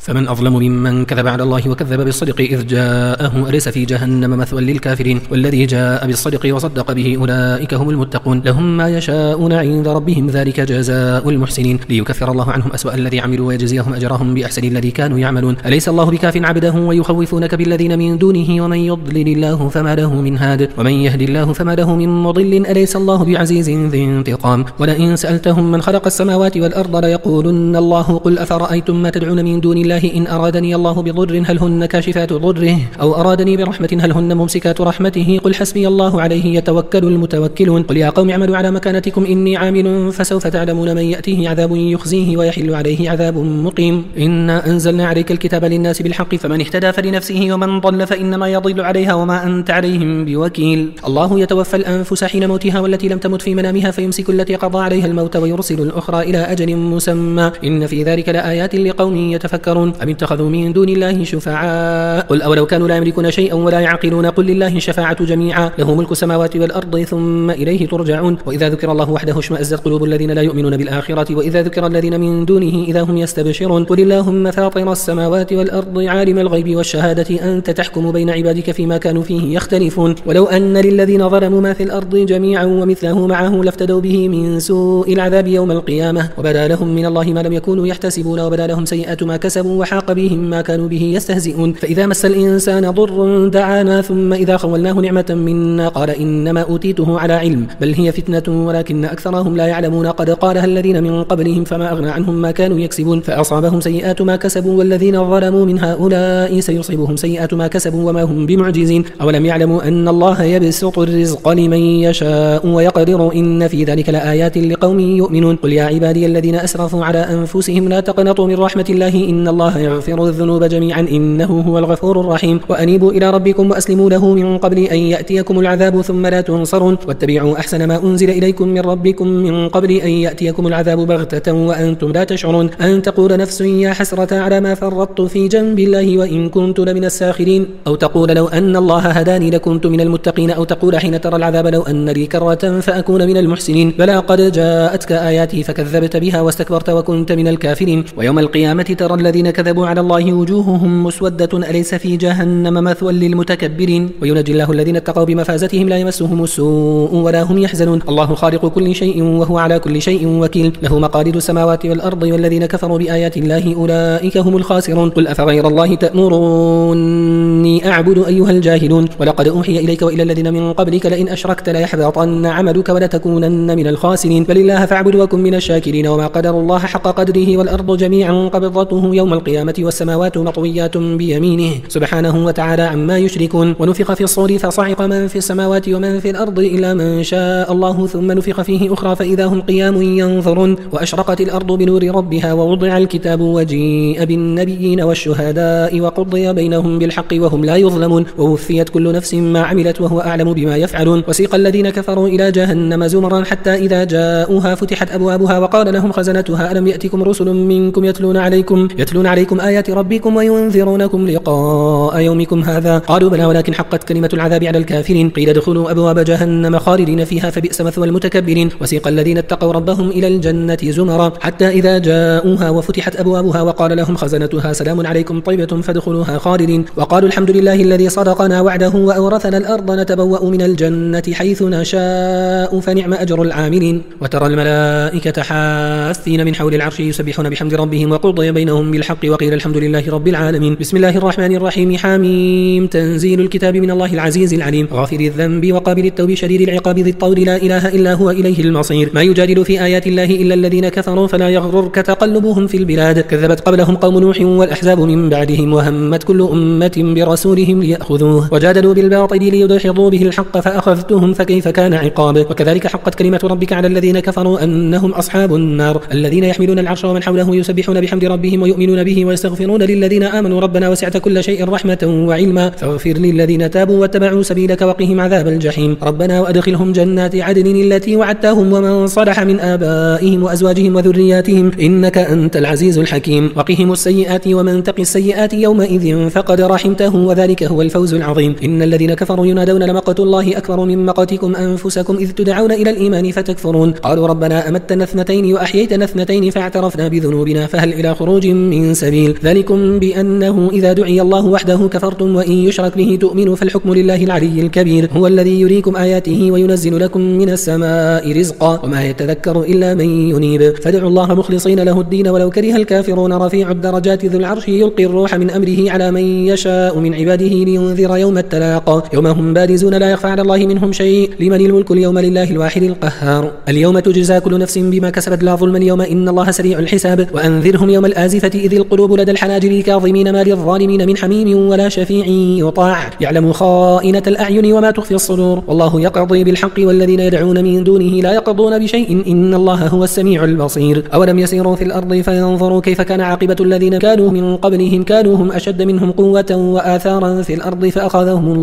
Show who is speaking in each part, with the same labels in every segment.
Speaker 1: فمن أظلم ممن كذب على الله وكذب بالصدق إذ جاءه أليس في جهنم مثوى للكافرين والذي جاء بالصدق وصدق به أولئك هم المتقون لهم ما يشاءون عند ربهم ذلك جزاء المحسنين ليكفر الله عنهم أسوأ الذي عملوا ويجزيهم أجرهم بأحسن الذي كانوا يعملون أليس الله بكاف عبده ويخوفونك بالذين من دونه ومن يضلل الله فما له من هاد ومن يهد الله فما له من مضل أليس الله بعزيز ذي انتقام ولئن سألتهم من خلق السماوات والأرض ليقولن الله قل أفرأيتم ما تدعون من دون الله إن أرادني الله بضر هل هن كاشفات ضره أو أرادني برحمة هل هن ممسكات رحمته قل حسبي الله عليه يتوكل المتوكلون قل يا قوم اعملوا على مكانتكم إني عامل فسوف تعلمون من يأتيه عذاب يخزيه ويحل عليه عذاب مقيم إنا أنزلنا عليك الكتاب للناس بالحق فمن اهتدى فلنفسه ومن ضل فإنما يضل عليها وما أنت عليهم بوكيل الله يتوفى الأنفس حين موتها والتي لم تمت في منامها فيمسك التي قضى عليها الموت ويرسل الأخرى إلى أجل مسمى إن في ذلك لآيات لقوم يتفكرون أم اتخذوا من دون الله شفعاء قل أولو كانوا لا يملكون شيئا ولا يعقلون قل لله الشفاعة جميعا له ملك السماوات والأرض ثم إليه ترجعون وإذا ذكر الله وحده اشمأزت قلوب الذين لا يؤمنون بالآخرة وإذا ذكر الذين من دونه إذا هم يستبشرون قل اللهم فاطر السماوات والأرض عالم الغيب والشهادة أنت تحكم بين عبادك فيما كانوا فيه يختلفون ولو أن للذين ظلموا ما في الأرض جميعا ومثله معه لافتدوا به من سوء العذاب يوم القيامة وبدا لهم من الله ما لم يكونوا يحتسبون وبدا لهم سيئات ما كسبوا وحاق بهم ما كانوا به يستهزئون فإذا مس الإنسان ضر دعانا ثم إذا خولناه نعمة منا قال إنما أوتيته على علم بل هي فتنة ولكن أكثرهم لا يعلمون قد قالها الذين من قبلهم فما أغنى عنهم ما كانوا يكسبون فأصابهم سيئات ما كسبوا والذين ظلموا من هؤلاء سيصيبهم سيئات ما كسبوا وما هم بمعجزين أولم يعلموا أن الله يبسط الرزق لمن يشاء ويقدر إن في ذلك لآيات لقوم يؤمنون قل يا عبادي الذين أسرفوا على أنفسهم لا تقنطوا من رحمة الله إن الله يغفر الذنوب جميعا إنه هو الغفور الرحيم وأنيبوا إلى ربكم وأسلموا له من قبل أن يأتيكم العذاب ثم لا تنصرون واتبعوا أحسن ما أنزل إليكم من ربكم من قبل أن يأتيكم العذاب بغتة وأنتم لا تشعرون أن تقول نفس يا حسرة على ما فرطت في جنب الله وإن كنت لمن الساخرين أو تقول لو أن الله هداني لكنت من المتقين أو تقول حين ترى العذاب لو أن لي كرة فأكون من المحسنين بلى قد جاءتك آياتي فكذبت بها واستكبرت وكنت من الكافرين ويوم القيامة ترى الذين كذبوا على الله وجوههم مسودة أليس في جهنم مثوى للمتكبرين وينجي الله الذين اتقوا بمفازتهم لا يمسهم السوء ولا هم يحزنون الله خالق كل شيء وهو على كل شيء وكيل له مقاليد السماوات والأرض والذين كفروا بآيات الله أولئك هم الخاسرون قل أفغير الله تأمروني أعبد أيها الجاهلون ولقد أوحي إليك وإلى الذين من قبلك لئن أشركت ليحبطن عملك ولتكونن من الخاسرين بل الله فاعبد وكن من الشاكرين وما قدر الله حق قدره والأرض جميعا قبضته يوم القيامة والسماوات مطويات بيمينه سبحانه وتعالى عما يشركون ونفخ في الصور فصعق من في السماوات ومن في الأرض إلا من شاء الله ثم نفخ فيه أخرى فإذا هم قيام ينظرون وأشرقت الأرض بنور ربها ووضع الكتاب وجيء بالنبيين والشهداء وقضي بينهم بالحق وهم لا يظلمون ووفيت كل نفس ما عملت وهو أعلم بما يفعلون وسيق الذين كفروا إلى جهنم زمرا حتى إذا جاءوها فتحت أبوابها وقال لهم خزنتها ألم يأتكم رسل منكم يتلون عليكم آيات ربكم وينذرونكم لقاء يومكم هذا قالوا بلى ولكن حقت كلمة العذاب على الكافرين قيل ادخلوا أبواب جهنم خالدين فيها فبئس مثوى المتكبرين وسيق الذين اتقوا ربهم إلى الجنة زمرا حتى إذا جاءوها وفتحت أبوابها وقال لهم خزنتها سلام عليكم طيبة فادخلوها خالدين وقالوا الحمد لله الذي صدقنا وعده وأورثنا الأرض نتبوأ من الجنة حيث نشاء فنعم أجر العاملين وترى الملائكة حافين من حول العرش يسبحون بحمد ربهم وقضي بينهم بالحق وقيل الحمد لله رب العالمين بسم الله الرحمن الرحيم حميم تنزيل الكتاب من الله العزيز العليم غافر الذنب وقابل التوب شديد العقاب ذي الطول لا إله إلا هو إليه المصير ما يجادل في آيات الله إلا الذين كفروا فلا يغررك تقلبهم في البلاد كذبت قبلهم قوم نوح والأحزاب من بعدهم وهمت كل أمة برسولهم ليأخذوه وجادلوا بالباطل ليدحضوا به الحق فأخذتهم فكيف كان عقاب وكذلك حقت كلمة ربك على الذين كفروا أنهم أصحاب النار الذين يحملون العرش ومن حوله يسبحون بحمد ربهم ويؤمنون به ويستغفرون للذين آمنوا ربنا وسعت كل شيء رحمة وعلما فاغفر للذين تابوا واتبعوا سبيلك وقهم عذاب الجحيم ربنا وأدخلهم جنات عدن التي وعدتهم ومن صلح من آبائهم وأزواجهم وذرياتهم إنك أنت العزيز الحكيم وقهم السيئات ومن تق السيئات يومئذ فقد رحمته وذلك هو الفوز العظيم إن الذين كفروا ينادون لمقت الله أكبر من مقتكم أنفسكم إذ تدعون إلى الإيمان فتكفرون قالوا ربنا أمتنا اثنتين وأحييتنا اثنتين فاعترفنا بذنوبنا فهل إلى خروج من من سبيل. ذلكم بأنه إذا دعي الله وحده كفرتم وإن يشرك به تؤمنوا فالحكم لله العلي الكبير. هو الذي يريكم آياته وينزل لكم من السماء رزقا وما يتذكر إلا من ينيب. فادعوا الله مخلصين له الدين ولو كره الكافرون. رفيع الدرجات ذو العرش يلقي الروح من أمره على من يشاء من عباده لينذر يوم التلاقى يوم هم بارزون لا يخفى على الله منهم شيء. لمن الملك اليوم؟ لله الواحد القهار. اليوم تجزى كل نفس بما كسبت لا ظلم اليوم إن الله سريع الحساب. وأنذرهم يوم الآزفة إذ القلوب لدى الحناجر كاظمين ما للظالمين من حميم ولا شفيع يطاع يعلم خائنة الأعين وما تخفي الصدور والله يقضي بالحق والذين يدعون من دونه لا يقضون بشيء إن الله هو السميع البصير. أولم يسيروا في الأرض فينظروا كيف كان عاقبة الذين كانوا من قبلهم كانوا هم أشد منهم قوة وآثارا في الأرض فأخذهم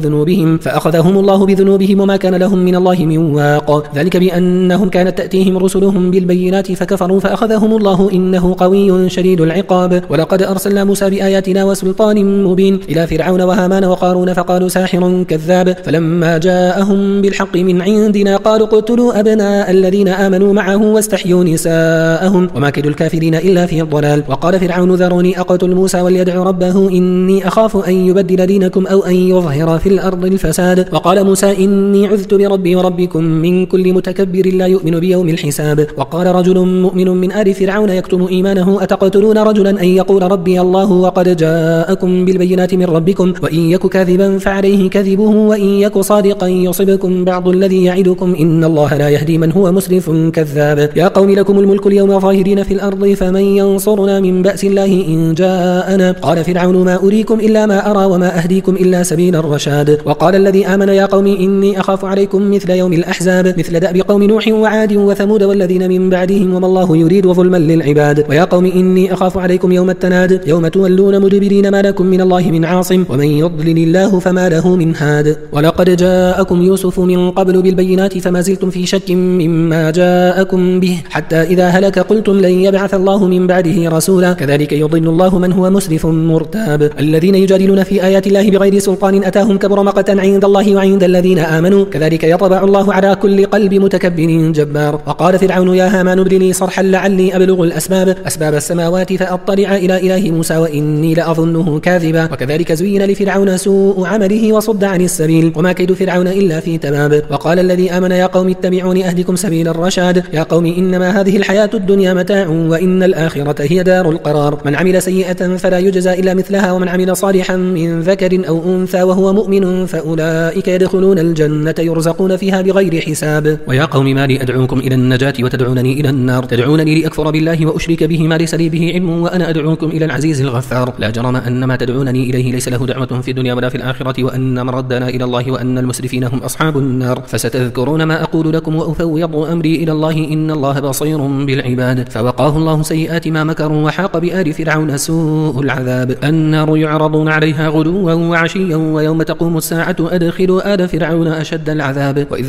Speaker 1: الله بذنوبهم وما كان لهم من الله من واق. ذلك بأنهم كانت تأتيهم رسلهم بالبينات فكفروا فأخذهم الله إنه قوي شديد العقاب. ولقد أرسلنا موسى بآياتنا وسلطان مبين إلى فرعون وهامان وقارون فقالوا ساحر كذاب. فلما جاءهم بالحق من عندنا قالوا اقتلوا أبناء الذين آمنوا معه واستحيوا نساءهم وما كيد الكافرين إلا في الضلال. وقال فرعون ذروني أقتل موسى وليدع ربه إني أخاف أن يبدل دينكم أو أن يظهر في الأرض الفساد. وقال موسى إني عذت بربي وربكم من كل متكبر لا يؤمن بيوم الحساب. وقال رجل مؤمن من آل فرعون يكتم إيمانه أتقتلون رجلا أن يقول ربي الله وقد جاءكم بالبينات من ربكم وإن يك كاذبا فعليه كذبه وإن يك صادقا يصبكم بعض الذي يعدكم إن الله لا يهدي من هو مسرف كذاب. يا قوم لكم الملك اليوم ظاهرين في الأرض فمن ينصرنا من بأس الله إن جاءنا. قال فرعون ما أريكم إلا ما أرى وما أهديكم إلا سبيل الرشاد. وقال الذي آمن يا قوم إني أخاف عليكم مثل يوم الأحزاب مثل دأب قوم نوح وعاد وثمود والذين من بعدهم وما الله يريد ظلما للعباد. ويا قوم إني أخاف عليكم يوم التناد يوم تولون مدبرين ما لكم من الله من عاصم ومن يضلل الله فما له من هاد. ولقد جاءكم يوسف من قبل بالبينات فما زلتم في شك مما جاءكم به حتى إذا هلك قلتم لن يبعث الله من بعده رسولا كذلك يضل الله من هو مسرف مرتاب. الذين يجادلون في آيات الله بغير سلطان أتاهم كبر مقتا عند الله وعند الذين آمنوا كذلك يطبع الله على كل قلب متكبر جبار. وقال فرعون يا هامان ابن لي صرحا لعلي أبلغ أسباب السماوات فأطلع إلى إله موسى وإني لأظنه كاذبا. وكذلك زين لفرعون سوء عمله وصد عن السبيل وما كيد فرعون إلا في تباب. وقال الذي آمن يا قوم اتبعون أهدكم سبيل الرشاد. يا قوم إنما هذه الحياة الدنيا متاع وإن الآخرة هي دار القرار. من عمل سيئة فلا يجزى إلا مثلها ومن عمل صالحا من ذكر أو أنثى وهو مؤمن فأولئك يدخلون الجنة يرزقون فيها بغير حساب. ويا قوم ما لي أدعوكم إلى النجاة وتدعونني إلى النار تدعونني لأكفر بالله وأشرك به ما ليس لي به علم وأنا أدعوكم إلى العزيز الغفار. لا جرم أن ما تدعونني إليه ليس له دعوة في الدنيا ولا في الآخرة وأن مردنا إلى الله وأن المسرفين هم أصحاب النار. فستذكرون ما أقول لكم وأفوض أمري إلى الله إن الله بصير بالعباد. فوقاه الله سيئات ما مكروا وحاق بآل فرعون سوء العذاب. النار يعرضون عليها غدوا وعشيا ويوم تقوم الساعة أدخلوا آل فرعون أشد العذاب. وإذ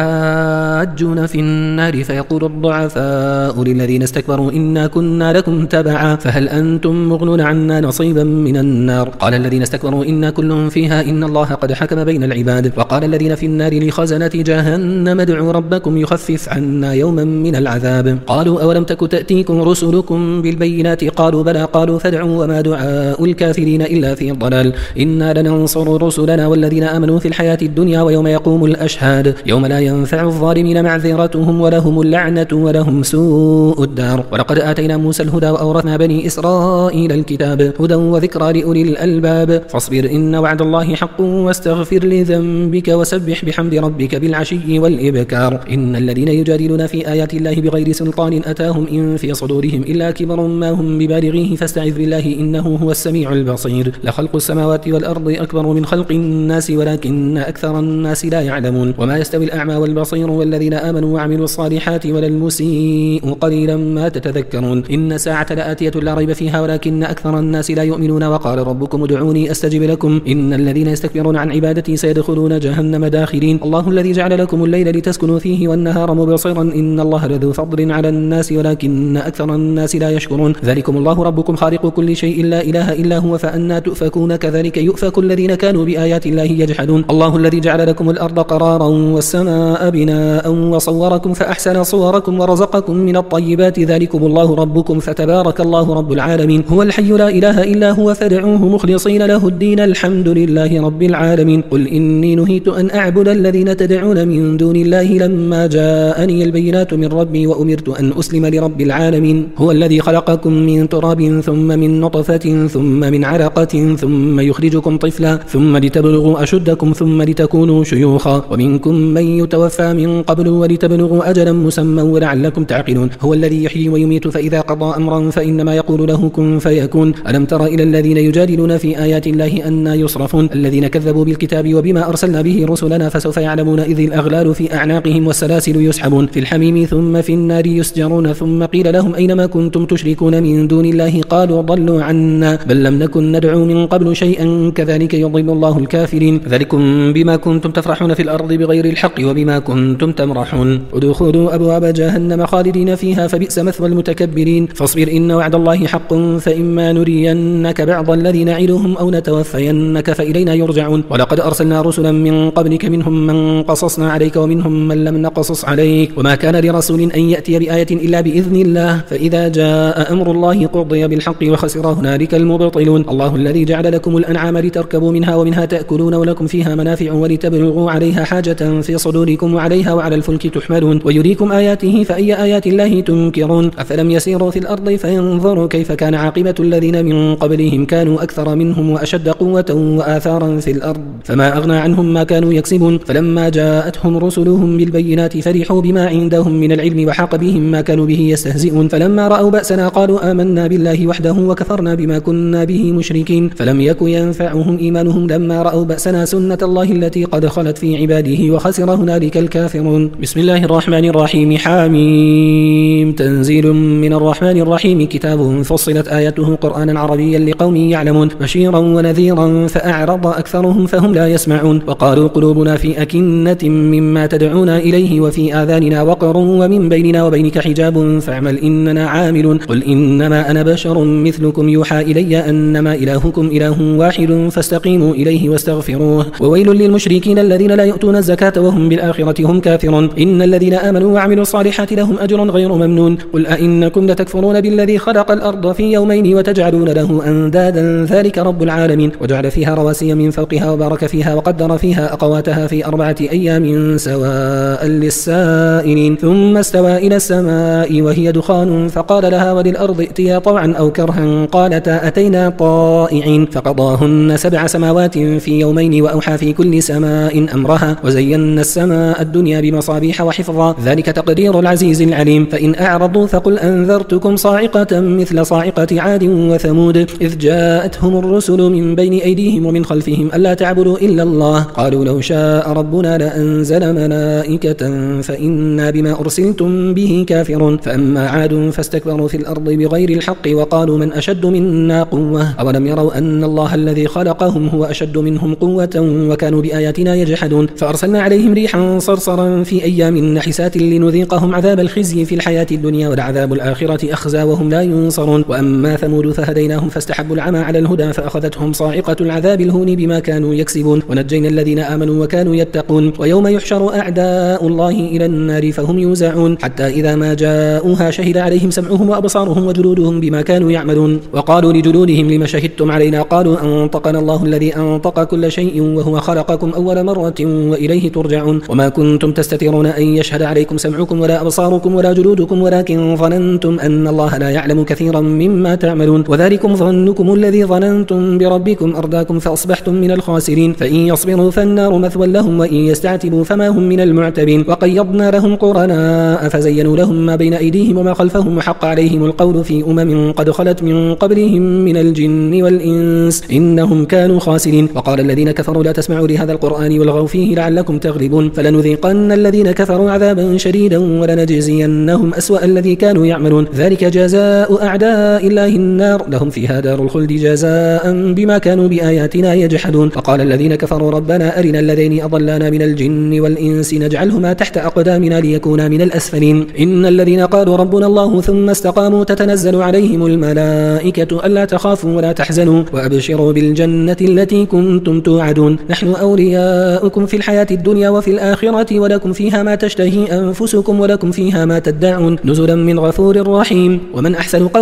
Speaker 1: يتحاجون في النار فيقول الضعفاء للذين استكبروا إنا كنا لكم تبعا فهل أنتم مغنون عنا نصيبا من النار. قال الذين استكبروا إنا كل فيها إن الله قد حكم بين العباد. وقال الذين في النار لخزنة جهنم ادعوا ربكم يخفف عنا يوما من العذاب. قالوا أولم تك تأتيكم رسلكم بالبينات قالوا بلى قالوا فادعوا وما دعاء الكافرين إلا في ضلال. إنا لننصر رسلنا والذين آمنوا في الحياة الدنيا ويوم يقوم الأشهاد يوم لا ينفع الظالمين معذرتهم ولهم اللعنة ولهم سوء الدار. ولقد آتينا موسى الهدى وأورثنا بني إسرائيل الكتاب هدى وذكرى لأولي الألباب. فاصبر إن وعد الله حق واستغفر لذنبك وسبح بحمد ربك بالعشي والإبكار. إن الذين يجادلون في آيات الله بغير سلطان أتاهم إن في صدورهم إلا كبر ما هم ببالغيه فاستعذ بالله إنه هو السميع البصير. لخلق السماوات والأرض أكبر من خلق الناس ولكن أكثر الناس لا يعلمون. وما يستوي الأعمى والبصير والذين آمنوا وعملوا الصالحات ولا المسيء قليلا ما تتذكرون. إن الساعة لآتية لا ريب فيها ولكن أكثر الناس لا يؤمنون. وقال ربكم ادعوني أستجب لكم إن الذين يستكبرون عن عبادتي سيدخلون جهنم داخرين. الله الذي جعل لكم الليل لتسكنوا فيه والنهار مبصرا إن الله لذو فضل على الناس ولكن أكثر الناس لا يشكرون. ذلكم الله ربكم خالق كل شيء لا إله إلا هو فأنى تؤفكون. كذلك يؤفك الذين كانوا بآيات الله يجحدون. الله الذي جعل لكم الأرض قرارا والسماء بناء وصوركم فأحسن صوركم ورزقكم من الطيبات ذلكم الله ربكم فتبارك الله الله رب العالمين هو الحي لا إله إلا هو فادعوه مخلصين له الدين الحمد لله رب العالمين قل إني نهيت أن أعبد الذين تدعون من دون الله لما جاءني البينات من ربي وأمرت أن أسلم لرب العالمين هو الذي خلقكم من تراب ثم من نطفة ثم من علقة ثم يخرجكم طفلا ثم لتبلغوا أشدكم ثم لتكونوا شيوخا ومنكم من يتوفى من قبل ولتبلغوا أجلا مسمى ولعلكم تعقلون هو الذي يحيي ويميت فإذا قضى أمرا فإنما يقول له كن فيكون ألم تر إلى الذين يجادلون في آيات الله أنى يصرفون الذين كذبوا بالكتاب وبما أرسلنا به رسلنا فسوف يعلمون إذ الأغلال في أعناقهم والسلاسل يسحبون في الحميم ثم في النار يسجرون ثم قيل لهم أينما كنتم تشركون من دون الله قالوا ضلوا عنا بل لم نكن ندعو من قبل شيئا كذلك يضل الله الكافرين ذلكم بما كنتم تفرحون في الأرض بغير الحق وبما كنتم تمرحون ادخلوا أبواب جهنم خالدين فيها فبئس مثوى المتكبرين فاصبر إن وعد الله حق فإما نرينك بعض الذي نعدهم أو نتوفينك فإلينا يرجعون ولقد أرسلنا رسلا من قبلك منهم من قصصنا عليك ومنهم من لم نقصص عليك وما كان لرسول أن يأتي بآية إلا بإذن الله فإذا جاء أمر الله قضي بالحق وخسر هنالك المبطلون الله الذي جعل لكم الأنعام لتركبوا منها ومنها تأكلون ولكم فيها منافع ولتبلغوا عليها حاجة في صدوركم وعليها وعلى الفلك تحملون ويريكم آياته فأي آيات الله تنكرون أفلم يسيروا في الأرض فينظروا كيف كان عاقبة الذين من قبلهم كانوا أكثر منهم وأشد قوة وآثارا في الأرض فما أغنى عنهم ما كانوا يكسبون فلما جاءتهم رسلهم بالبينات فرحوا بما عندهم من العلم وحاق بهم ما كانوا به يستهزئون فلما رأوا بأسنا قالوا آمنا بالله وحده وكفرنا بما كنا به مشركين فلم يك ينفعهم إيمانهم لما رأوا بأسنا سنة الله التي قد خلت في عباده وخسر هنالك الكافرون بسم الله الرحمن الرحيم حاميم تنزيل من الرحمن الرحيم كتاب فصلت آياته قرآنا عربيا لقوم يعلمون بشيرا ونذيرا فأعرض أكثرهم فهم لا يسمعون وقالوا قلوبنا في أكنة مما تدعونا إليه وفي آذاننا وقر ومن بيننا وبينك حجاب فاعمل إننا عاملون قل إنما أنا بشر مثلكم يوحى إلي أنما إلهكم إله واحد فاستقيموا إليه واستغفروه وويل للمشركين الذين لا يؤتون الزكاة وهم بالآخرة هم كافرون إن الذين آمنوا وعملوا الصالحات لهم أجر غير ممنون قل أئنكم لتكفرون بالذي خلق الأرض في يومين وتجعلون له أندادا ذلك رب العالمين وجعل فيها رواسي من فوقها وبارك فيها وقدر فيها أقواتها في 4 أيام سواء للسائلين ثم استوى إلى السماء وهي دخان فقال لها وللأرض ائتيا طوعا أو كرها قالتا أتينا طائعين فقضاهن 7 سماوات في يومين وأوحى في كل سماء أمرها وزينا السماء الدنيا بمصابيح وحفظا ذلك تقدير العزيز العليم فإن أعرضوا فقل أنذرتكم صاعقة مثل صاعقة عاد وثمود إذ جاءتهم الرسل من بين أيديهم ومن خلفهم ألا تعبدوا إلا الله قالوا لو شاء ربنا لأنزل ملائكة فإنا بما أرسلتم به كافرون فأما عاد فاستكبروا في الأرض بغير الحق وقالوا من أشد منا قوة أولم يروا أن الله الذي خلقهم هو أشد منهم قوة وكانوا بآياتنا يجحدون فأرسلنا عليهم ريحا صرصرا في أيام نحسات لنذيقهم عذاب الخزي في الحياة الدنيا ولعذاب الآخرة أخزى وهم لا ينصرون وأما ثمود فهديناهم فاستحبوا العمى على الهدى فأخذتهم صاعقة العذاب الهون بما كانوا يكسبون ونجينا الذين آمنوا وكانوا يتقون ويوم يحشر أعداء الله إلى النار فهم يوزعون حتى إذا ما جاءوها شهد عليهم سمعهم وأبصارهم وجلودهم بما كانوا يعملون وقالوا لجلودهم لما شهدتم علينا قالوا أنطقنا الله الذي أنطق كل شيء وهو خلقكم أول مرة وإليه ترجعون وما كنتم تستترون أن يشهد عليكم سمعكم ولا أبصاركم ولا جلودكم ولكن ظننتم أن الله لا يعلم كثيرا مما تعملون وذلكم ظنكم الذي ظننتم بربكم أرداكم فأصبحتم من الخاسرين فإن يصبروا فالنار مثوى لهم وإن يستعتبوا فما هم من المعتبين وقيضنا لهم قرناء فزينوا لهم ما بين أيديهم وما خلفهم وحق عليهم القول في أمم قد خلت من قبلهم من الجن والإنس إنهم كانوا خاسرين وقال الذين كفروا لا تسمعوا لهذا القرآن والغوا فيه لعلكم تغلبون فلنذيقن الذين كفروا عذابا شديدا ولنجزينهم أسوأ الذي كانوا يعملون ذلك جزاء أعداء الله النار لهم فيها دار الخلد جزاء بما كانوا بآياتنا يجحدون وقال الذين كفروا ربنا أرنا الذين أضلانا من الجن والإنس نجعلهما تحت أقدامنا ليكونا من الأسفلين إن الذين قالوا ربنا الله ثم استقاموا تتنزل عليهم الملائكة ألا تخافوا ولا تحزنوا وأبشروا بالجنة التي كنتم توعدون نحن أولياؤكم في الحياة الدنيا وفي الآخرة ولكم فيها ما تشتهي أنفسكم ولكم فيها ما تدعون نزلا من غفور رحيم ومن أحسن قولا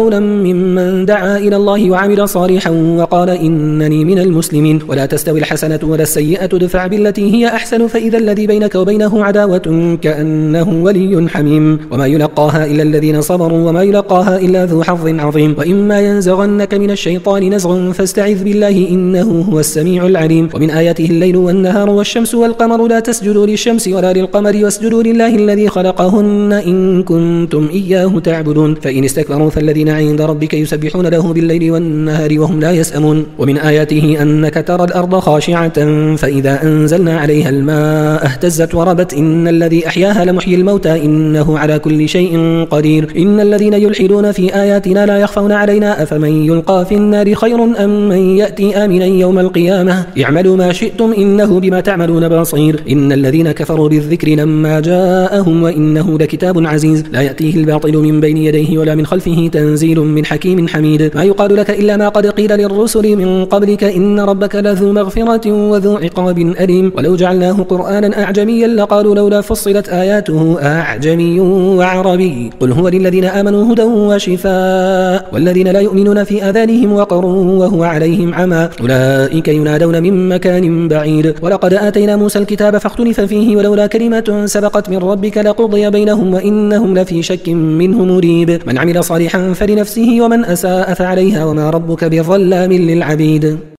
Speaker 1: قولا ممن دعا إلى الله وعمل صالحا وقال إنني من المسلمين ولا تستوي الحسنة ولا السيئة ادفع بالتي هي أحسن فإذا الذي بينك وبينه عداوة كأنه ولي حميم وما يلقاها إلا الذين صبروا وما يلقاها إلا ذو حظ عظيم وإما ينزغنك من الشيطان نزغ فاستعذ بالله إنه هو السميع العليم ومن آياته الليل والنهار والشمس والقمر لا تسجدوا للشمس ولا للقمر واسجدوا لله الذي خلقهن إن كنتم إياه تعبدون فإن استكبروا فالذين عند ربك يسبحون له بالليل والنهار وهم لا يسأمون ومن آياته أنك ترى الأرض خاشعة فإذا أنزلنا عليها الماء اهتزت وربت إن الذي أحياها لمحيي الموتى إنه على كل شيء قدير إن الذين يلحدون في آياتنا لا يخفون علينا أفمن يلقى في النار خير أم من يأتي آمنا يوم القيامة اعملوا ما شئتم إنه بما تعملون بصير إن الذين كفروا بالذكر لما جاءهم وإنه لكتاب عزيز لا يأتيه الباطل من بين يديه ولا من خلفه تنزيل من حكيم حميد ما يقال لك إلا ما قد قيل للرسل من قبلك إن ربك لذو مغفرة وذو عقاب أليم ولو جعلناه قرآنا أعجميا لقالوا لولا فصلت آياته أعجمي وعربي قل هو للذين آمنوا هدى وشفاء والذين لا يؤمنون في آذانهم وقر وهو عليهم عمى أولئك ينادون من مكان بعيد ولقد آتينا موسى الكتاب فاختلف فيه ولولا كلمة سبقت من ربك لقضي بينهم وإنهم لفي شك منه مريب من عمل صالحا فلنفسه ومن أساء فعليها وما ربك بظلام للعبيد